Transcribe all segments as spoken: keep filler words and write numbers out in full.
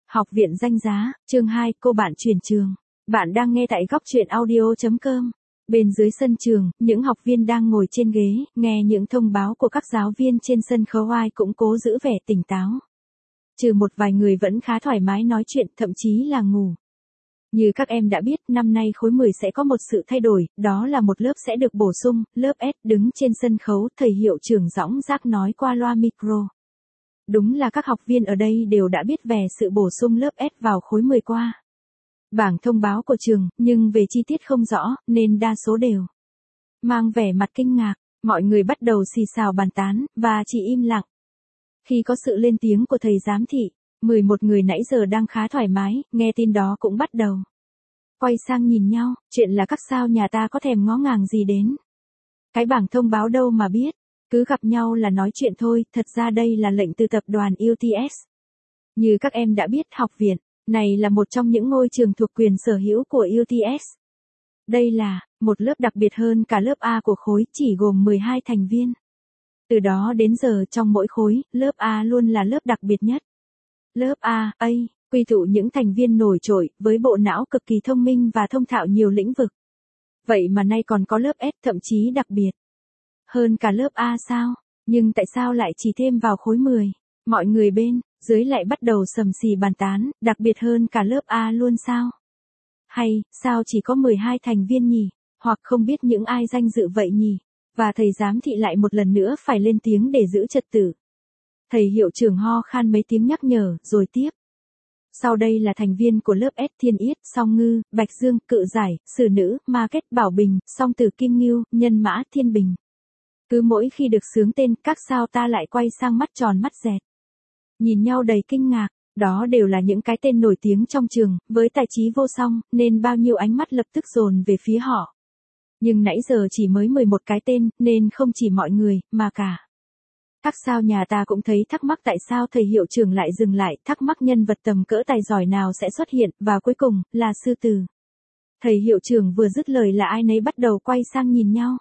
Học viện danh giá, chương hai, cô bạn chuyển trường. Bạn đang nghe tại góc truyện audio chấm com. Bên dưới sân trường, những học viên đang ngồi trên ghế, nghe những thông báo của các giáo viên trên sân khấu, ai cũng cố giữ vẻ tỉnh táo. Trừ một vài người vẫn khá thoải mái nói chuyện, thậm chí là ngủ. Như các em đã biết, năm nay khối mười sẽ có một sự thay đổi, đó là một lớp sẽ được bổ sung, lớp S. Đứng trên sân khấu, thầy hiệu trưởng dõng dạc nói qua loa micro. Đúng là các học viên ở đây đều đã biết về sự bổ sung lớp S vào khối mười qua bảng thông báo của trường, nhưng về chi tiết không rõ, nên đa số đều mang vẻ mặt kinh ngạc. Mọi người bắt đầu xì xào bàn tán, và chỉ im lặng khi có sự lên tiếng của thầy giám thị. mười một người nãy giờ đang khá thoải mái, nghe tin đó cũng bắt đầu quay sang nhìn nhau. Chuyện là các sao nhà ta có thèm ngó ngàng gì đến cái bảng thông báo đâu mà biết. Cứ gặp nhau là nói chuyện thôi, thật ra đây là lệnh từ tập đoàn u tê ét. Như các em đã biết, học viện này là một trong những ngôi trường thuộc quyền sở hữu của u tê ét. Đây là một lớp đặc biệt hơn cả lớp A của khối, chỉ gồm mười hai thành viên. Từ đó đến giờ trong mỗi khối, lớp A luôn là lớp đặc biệt nhất. Lớp A, A, quy tụ những thành viên nổi trội, với bộ não cực kỳ thông minh và thông thạo nhiều lĩnh vực. Vậy mà nay còn có lớp S, thậm chí đặc biệt hơn cả lớp A sao? Nhưng tại sao lại chỉ thêm vào khối mười? Mọi người bên dưới lại bắt đầu sầm xì bàn tán, đặc biệt hơn cả lớp A luôn sao? Hay, sao chỉ có mười hai thành viên nhỉ? Hoặc không biết những ai danh dự vậy nhỉ? Và thầy giám thị lại một lần nữa phải lên tiếng để giữ trật tự. Thầy hiệu trưởng ho khan mấy tiếng nhắc nhở, rồi tiếp. Sau đây là thành viên của lớp S: Thiên Yết, Song Ngư, Bạch Dương, Cự Giải, Sử Nữ, Ma Kết, Bảo Bình, Song Tử, Kim Ngưu, Nhân Mã, Thiên Bình. Cứ mỗi khi được xướng tên, các sao ta lại quay sang mắt tròn mắt dẹt, nhìn nhau đầy kinh ngạc. Đó đều là những cái tên nổi tiếng trong trường, với tài trí vô song, nên bao nhiêu ánh mắt lập tức dồn về phía họ. Nhưng nãy giờ chỉ mới mười một cái tên, nên không chỉ mọi người, mà cả các sao nhà ta cũng thấy thắc mắc tại sao thầy hiệu trưởng lại dừng lại, thắc mắc nhân vật tầm cỡ tài giỏi nào sẽ xuất hiện, và cuối cùng, là sư tử. Thầy hiệu trưởng vừa dứt lời là ai nấy bắt đầu quay sang nhìn nhau.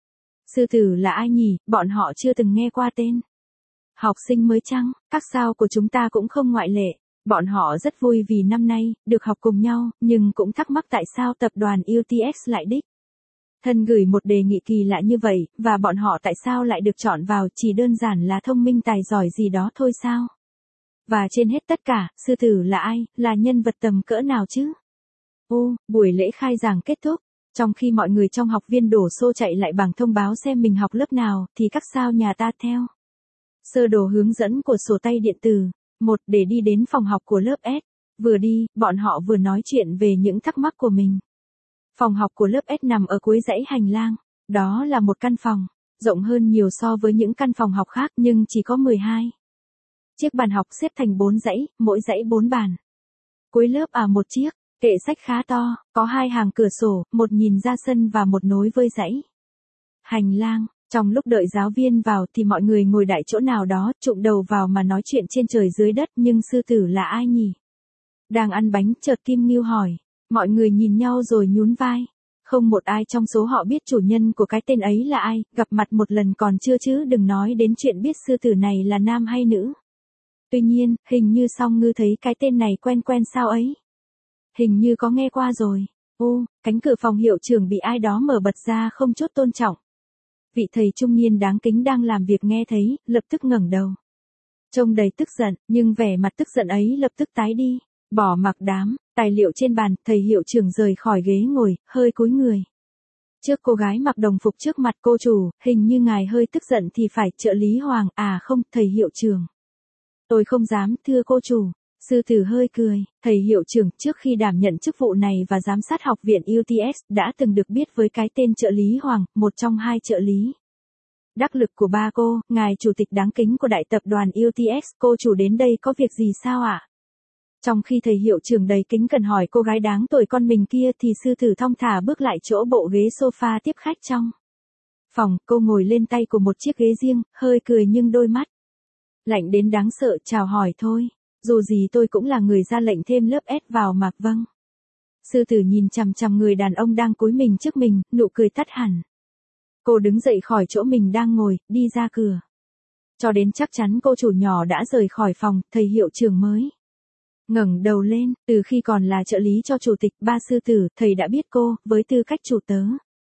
Sư tử là ai nhỉ, bọn họ chưa từng nghe qua tên. Học sinh mới chăng? Các sao của chúng ta cũng không ngoại lệ. Bọn họ rất vui vì năm nay, được học cùng nhau, nhưng cũng thắc mắc tại sao tập đoàn u tê ét lại đích thân gửi một đề nghị kỳ lạ như vậy, và bọn họ tại sao lại được chọn vào, chỉ đơn giản là thông minh tài giỏi gì đó thôi sao? Và trên hết tất cả, sư tử là ai, là nhân vật tầm cỡ nào chứ? Ô, buổi lễ khai giảng kết thúc. Trong khi mọi người trong học viên đổ xô chạy lại bảng thông báo xem mình học lớp nào, thì các sao nhà ta theo sơ đồ hướng dẫn của sổ tay điện tử, một để đi đến phòng học của lớp S. Vừa đi, bọn họ vừa nói chuyện về những thắc mắc của mình. Phòng học của lớp S nằm ở cuối dãy hành lang. Đó là một căn phòng, rộng hơn nhiều so với những căn phòng học khác, nhưng chỉ có mười hai chiếc bàn học xếp thành bốn dãy, mỗi dãy bốn bàn. Cuối lớp à một chiếc kệ sách khá to, có hai hàng cửa sổ, một nhìn ra sân và một nối với dãy hành lang. Trong lúc đợi giáo viên vào thì mọi người ngồi đại chỗ nào đó, chụm đầu vào mà nói chuyện trên trời dưới đất. Nhưng sư tử là ai nhỉ? Đang ăn bánh, chợt Kim Ngưu hỏi. Mọi người nhìn nhau rồi nhún vai. Không một ai trong số họ biết chủ nhân của cái tên ấy là ai, gặp mặt một lần còn chưa chứ đừng nói đến chuyện biết sư tử này là nam hay nữ. Tuy nhiên, hình như Song Ngư thấy cái tên này quen quen sao ấy. Hình như có nghe qua rồi. Ô, cánh cửa phòng hiệu trưởng bị ai đó mở bật ra không chút tôn trọng. Vị thầy trung niên đáng kính đang làm việc nghe thấy, lập tức ngẩng đầu. Trông đầy tức giận, nhưng vẻ mặt tức giận ấy lập tức tái đi. Bỏ mặc đám tài liệu trên bàn, thầy hiệu trưởng rời khỏi ghế ngồi, hơi cúi người trước cô gái mặc đồng phục trước mặt. Cô chủ, hình như ngài hơi tức giận thì phải. Trợ lý Hoàng, à không, thầy hiệu trưởng. Tôi không dám, thưa cô chủ. Sư tử hơi cười. Thầy hiệu trưởng, trước khi đảm nhận chức vụ này và giám sát học viện u tê ét, đã từng được biết với cái tên trợ lý Hoàng, một trong hai trợ lý đắc lực của ba cô, ngài chủ tịch đáng kính của đại tập đoàn u tê ét. Cô chủ đến đây có việc gì sao ạ? À? Trong khi thầy hiệu trưởng đầy kính cần hỏi cô gái đáng tuổi con mình kia, thì sư tử thong thả bước lại chỗ bộ ghế sofa tiếp khách trong phòng. Cô ngồi lên tay của một chiếc ghế riêng, hơi cười nhưng đôi mắt lạnh đến đáng sợ. Chào hỏi thôi. Dù gì tôi cũng là người ra lệnh thêm lớp S vào mà. Vâng. Sư tử nhìn chằm chằm người đàn ông đang cúi mình trước mình, nụ cười tắt hẳn. Cô đứng dậy khỏi chỗ mình đang ngồi, đi ra cửa. Cho đến chắc chắn cô chủ nhỏ đã rời khỏi phòng, thầy hiệu trưởng mới Ngẩng đầu lên, từ khi còn là trợ lý cho chủ tịch ba sư tử, thầy đã biết cô, với tư cách chủ tớ.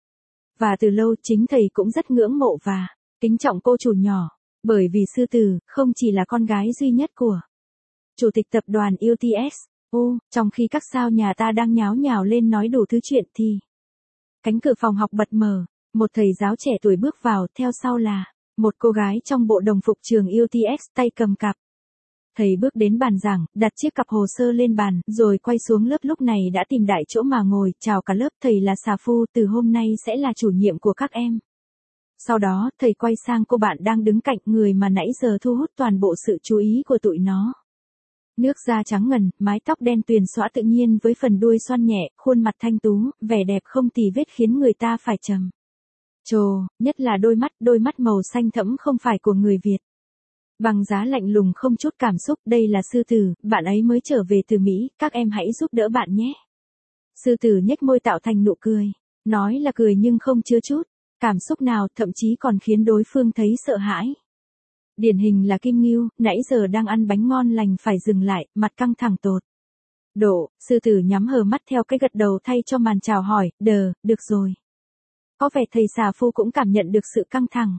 Và từ lâu chính thầy cũng rất ngưỡng mộ và kính trọng cô chủ nhỏ, bởi vì sư tử không chỉ là con gái duy nhất của chủ tịch tập đoàn u tê ét. Ô, trong khi các sao nhà ta đang nháo nhào lên nói đủ thứ chuyện thì cánh cửa phòng học bật mở, một thầy giáo trẻ tuổi bước vào, theo sau là một cô gái trong bộ đồng phục trường u tê ét tay cầm cặp. Thầy bước đến bàn giảng, đặt chiếc cặp hồ sơ lên bàn, rồi quay xuống lớp, lúc này đã tìm đại chỗ mà ngồi, chào cả lớp, thầy là Xà Phu, từ hôm nay sẽ là chủ nhiệm của các em. Sau đó, thầy quay sang cô bạn đang đứng cạnh, người mà nãy giờ thu hút toàn bộ sự chú ý của tụi nó. Nước da trắng ngần, mái tóc đen tuyền xõa tự nhiên với phần đuôi xoăn nhẹ, khuôn mặt thanh tú, vẻ đẹp không tì vết khiến người ta phải trầm trồ, nhất là đôi mắt, đôi mắt màu xanh thẫm không phải của người Việt. Bằng giá lạnh lùng không chút cảm xúc, đây là sư tử, bạn ấy mới trở về từ Mỹ, các em hãy giúp đỡ bạn nhé. Sư tử nhếch môi tạo thành nụ cười, nói là cười nhưng không chứa chút cảm xúc nào, thậm chí còn khiến đối phương thấy sợ hãi. Điển hình là Kim Ngưu, nãy giờ đang ăn bánh ngon lành phải dừng lại, mặt căng thẳng tột độ, sư tử nhắm hờ mắt theo cái gật đầu thay cho màn chào hỏi, đờ, được rồi. Có vẻ thầy Xà Phu cũng cảm nhận được sự căng thẳng.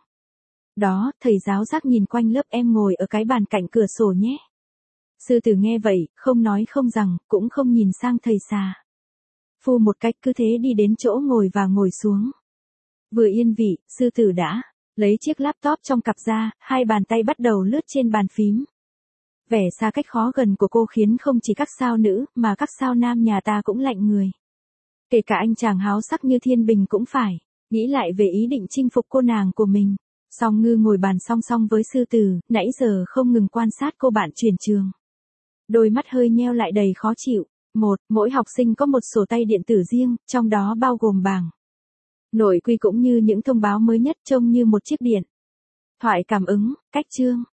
Đó, thầy giáo giác nhìn quanh lớp, em ngồi ở cái bàn cạnh cửa sổ nhé. Sư tử nghe vậy, không nói không rằng, cũng không nhìn sang thầy Xà Phu một cách, cứ thế đi đến chỗ ngồi và ngồi xuống. Vừa yên vị, sư tử đã lấy chiếc laptop trong cặp ra, hai bàn tay bắt đầu lướt trên bàn phím. Vẻ xa cách khó gần của cô khiến không chỉ các sao nữ, mà các sao nam nhà ta cũng lạnh người. Kể cả anh chàng háo sắc như Thiên Bình cũng phải nghĩ lại về ý định chinh phục cô nàng của mình. Song Ngư ngồi bàn song song với sư tử, nãy giờ không ngừng quan sát cô bạn chuyển trường. Đôi mắt hơi nheo lại đầy khó chịu. Một, mỗi học sinh có một sổ tay điện tử riêng, trong đó bao gồm bảng nội quy cũng như những thông báo mới nhất, trông như một chiếc điện thoại cảm ứng, cách chương.